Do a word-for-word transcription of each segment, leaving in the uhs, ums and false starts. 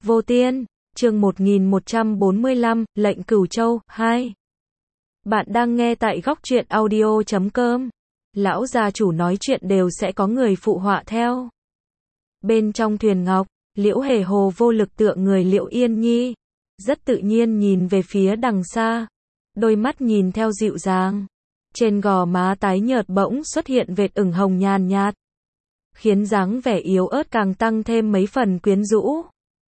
Vô Tiên, chương một nghìn một trăm bốn mươi lăm, Lệnh Cửu Châu, hai. Bạn đang nghe tại góc truyện audio chấm com. Lão gia chủ nói chuyện đều sẽ có người phụ họa theo. Bên trong thuyền ngọc, Liễu Hề hồ vô lực tựa người Liễu Yên Nhi, rất tự nhiên nhìn về phía đằng xa, đôi mắt nhìn theo dịu dàng. Trên gò má tái nhợt bỗng xuất hiện vệt ửng hồng nhàn nhạt, khiến dáng vẻ yếu ớt càng tăng thêm mấy phần quyến rũ.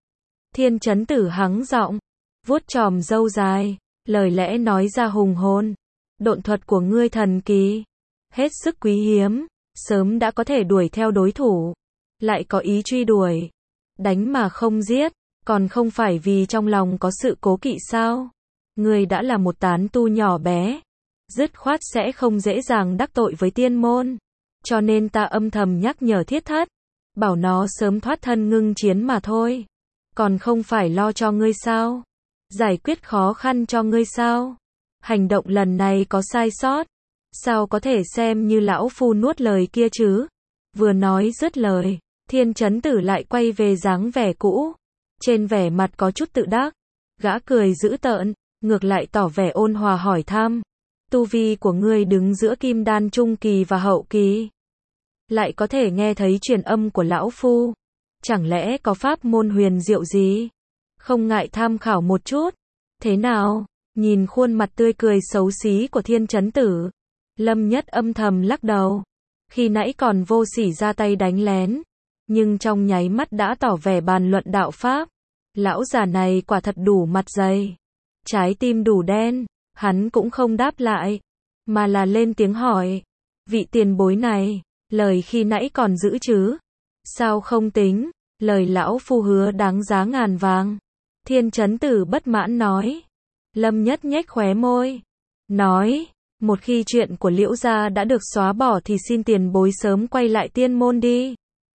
Thiên Chấn Tử hắng giọng, vuốt chòm râu dài, lời lẽ nói ra hùng hồn. Độn thuật của ngươi thần kỳ, hết sức quý hiếm, sớm đã có thể đuổi theo đối thủ, lại có ý truy đuổi, đánh mà không giết, còn không phải vì trong lòng có sự cố kỵ sao? Ngươi đã là một tán tu nhỏ bé, dứt khoát sẽ không dễ dàng đắc tội với tiên môn, cho nên ta âm thầm nhắc nhở Thiết Thất, bảo nó sớm thoát thân ngưng chiến mà thôi. Còn không phải lo cho ngươi sao? Giải quyết khó khăn cho ngươi sao? Hành động lần này có sai sót, sao có thể xem như lão phu nuốt lời kia chứ? Vừa nói dứt lời, Thiên Chấn Tử lại quay về dáng vẻ cũ, trên vẻ mặt có chút tự đắc. Gã cười dữ tợn, ngược lại tỏ vẻ ôn hòa hỏi thăm, tu vi của ngươi đứng giữa kim đan trung kỳ và hậu kỳ, lại có thể nghe thấy truyền âm của lão phu, chẳng lẽ có pháp môn huyền diệu gì? Không ngại tham khảo một chút. Thế nào? Nhìn khuôn mặt tươi cười xấu xí của Thiên Chấn Tử, Lâm Nhất âm thầm lắc đầu. Khi nãy còn vô sỉ ra tay đánh lén, nhưng trong nháy mắt đã tỏ vẻ bàn luận đạo pháp. Lão già này quả thật đủ mặt dày, trái tim đủ đen. Hắn cũng không đáp lại, mà là lên tiếng hỏi, vị tiền bối này, lời khi nãy còn giữ chứ? Sao không tính? Lời lão phu hứa đáng giá ngàn vàng. Thiên Chấn Tử bất mãn nói. Lâm Nhất nhếch khóe môi, nói, một khi chuyện của Liễu gia đã được xóa bỏ thì xin tiền bối sớm quay lại tiên môn đi.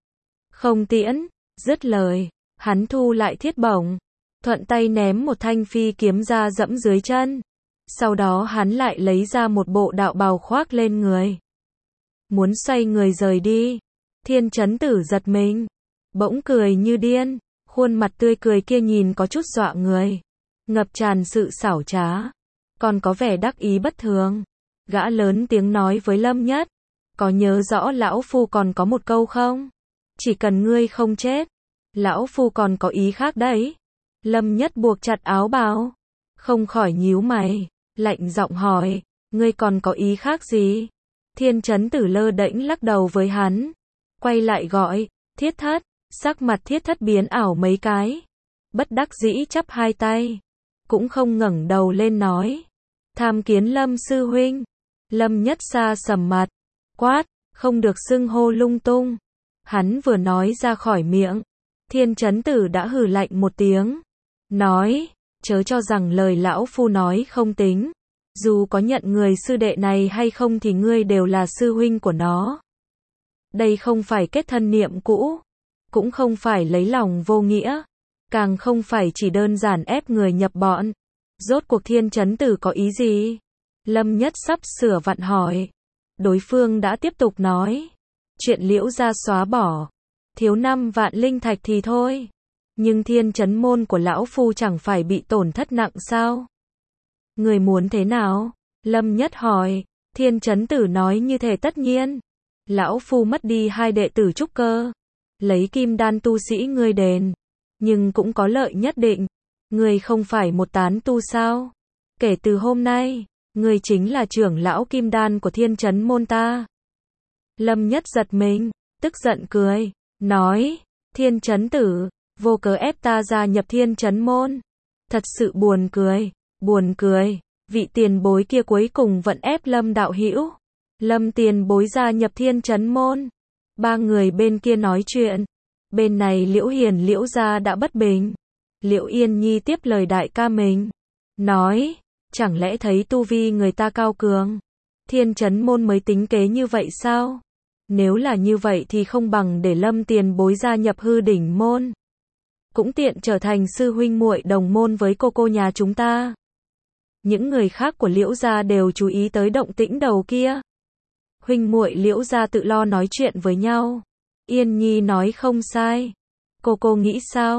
Không tiễn. Dứt lời, hắn thu lại thiết bổng, thuận tay ném một thanh phi kiếm ra dẫm dưới chân. Sau đó hắn lại lấy ra một bộ đạo bào khoác lên người, muốn xoay người rời đi. Thiên Chấn Tử giật mình, bỗng cười như điên, khuôn mặt tươi cười kia nhìn có chút dọa người, ngập tràn sự xảo trá, còn có vẻ đắc ý bất thường. Gã lớn tiếng nói với Lâm Nhất, có nhớ rõ lão phu còn có một câu không? Chỉ cần ngươi không chết, lão phu còn có ý khác đấy. Lâm Nhất buộc chặt áo bào, không khỏi nhíu mày, lạnh giọng hỏi, ngươi còn có ý khác gì? Thiên Chấn Tử lơ đễnh lắc đầu với hắn, quay lại gọi, Thiết Thất. Sắc mặt Thiết Thất biến ảo mấy cái, bất đắc dĩ chắp hai tay, cũng không ngẩng đầu lên nói, tham kiến Lâm sư huynh. Lâm Nhất xa sầm mặt, quát, không được xưng hô lung tung. Hắn vừa nói ra khỏi miệng, Thiên Chấn Tử đã hừ lạnh một tiếng, nói, chớ cho rằng lời lão phu nói không tính, dù có nhận người sư đệ này hay không thì ngươi đều là sư huynh của nó. Đây không phải kết thân niệm cũ, cũng không phải lấy lòng vô nghĩa, càng không phải chỉ đơn giản ép người nhập bọn. Rốt cuộc Thiên Chấn Tử có ý gì? Lâm Nhất sắp sửa vặn hỏi, đối phương đã tiếp tục nói, chuyện Liễu gia xóa bỏ, thiếu năm vạn linh thạch thì thôi, nhưng Thiên Chấn môn của lão phu chẳng phải bị tổn thất nặng sao? Người muốn thế nào? Lâm Nhất hỏi. Thiên Chấn Tử nói như thể tất nhiên, lão phu mất đi hai đệ tử trúc cơ, lấy kim đan tu sĩ ngươi đền, nhưng cũng có lợi nhất định. Ngươi không phải một tán tu sao? Kể từ hôm nay, ngươi chính là trưởng lão kim đan của Thiên Chấn môn ta. Lâm Nhất giật mình, tức giận cười, nói, Thiên Chấn Tử, vô cớ ép ta gia nhập Thiên Chấn môn. Thật sự buồn cười, buồn cười, vị tiền bối kia cuối cùng vẫn ép Lâm đạo hữu. Lâm tiền bối gia nhập Thiên Chấn môn. Ba người bên kia nói chuyện, bên này Liễu Hiền Liễu gia đã bất bình. Liễu Yên Nhi tiếp lời đại ca mình, nói, chẳng lẽ thấy tu vi người ta cao cường, Thiên Chấn môn mới tính kế như vậy sao? Nếu là như vậy thì không bằng để Lâm tiền bối gia nhập Hư Đỉnh môn, cũng tiện trở thành sư huynh muội đồng môn với cô cô nhà chúng ta. Những người khác của Liễu gia đều chú ý tới động tĩnh đầu kia. Huynh muội Liễu gia tự lo nói chuyện với nhau. Yên Nhi nói không sai. Cô cô nghĩ sao?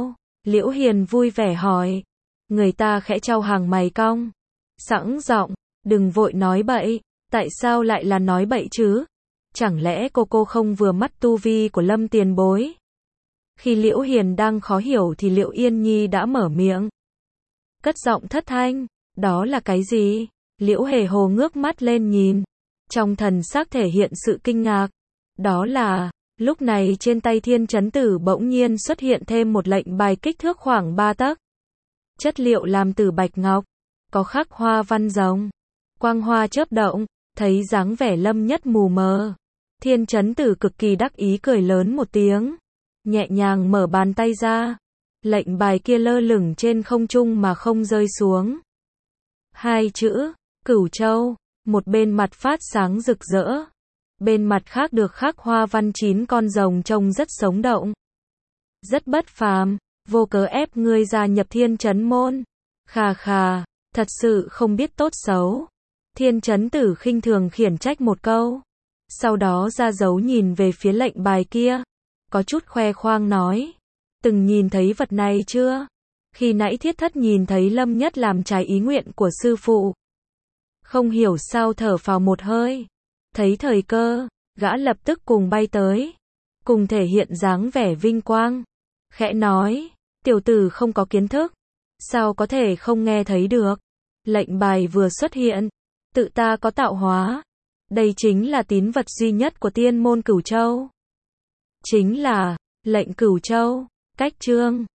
Liễu Hiền vui vẻ hỏi. Người ta khẽ chau hàng mày cong. Sẵn giọng, đừng vội nói bậy, tại sao lại là nói bậy chứ? Chẳng lẽ cô cô không vừa mắt tu vi của Lâm tiền bối? Khi Liễu Hiền đang khó hiểu thì Liễu Yên Nhi đã mở miệng. Cất giọng thất thanh, đó là cái gì? Liễu Hề Hồ ngước mắt lên nhìn, trong thần sắc thể hiện sự kinh ngạc. Đó là, lúc này trên tay Thiên Chấn Tử bỗng nhiên xuất hiện thêm một lệnh bài kích thước khoảng ba tấc. Chất liệu làm từ bạch ngọc, có khắc hoa văn rồng, quang hoa chớp động, thấy dáng vẻ Lâm Nhất mù mờ. Thiên Chấn Tử cực kỳ đắc ý cười lớn một tiếng, nhẹ nhàng mở bàn tay ra. Lệnh bài kia lơ lửng trên không trung mà không rơi xuống. Hai chữ, Cửu Châu, một bên mặt phát sáng rực rỡ, bên mặt khác được khắc hoa văn chín con rồng trông rất sống động. Rất bất phàm, vô cớ ép ngươi gia nhập Thiên Chấn môn. Khà khà, thật sự không biết tốt xấu. Thiên Chấn Tử khinh thường khiển trách một câu, sau đó ra dấu nhìn về phía lệnh bài kia, có chút khoe khoang nói. Từng nhìn thấy vật này chưa? Khi nãy Thiết Thất nhìn thấy Lâm Nhất làm trái ý nguyện của sư phụ, không hiểu sao thở phào một hơi. Thấy thời cơ, gã lập tức cùng bay tới, cùng thể hiện dáng vẻ vinh quang. Khẽ nói, tiểu tử không có kiến thức, sao có thể không nghe thấy được? Lệnh bài vừa xuất hiện, tự ta có tạo hóa. Đây chính là tín vật duy nhất của tiên môn Cửu Châu. Chính là, lệnh Cửu Châu. Cách chương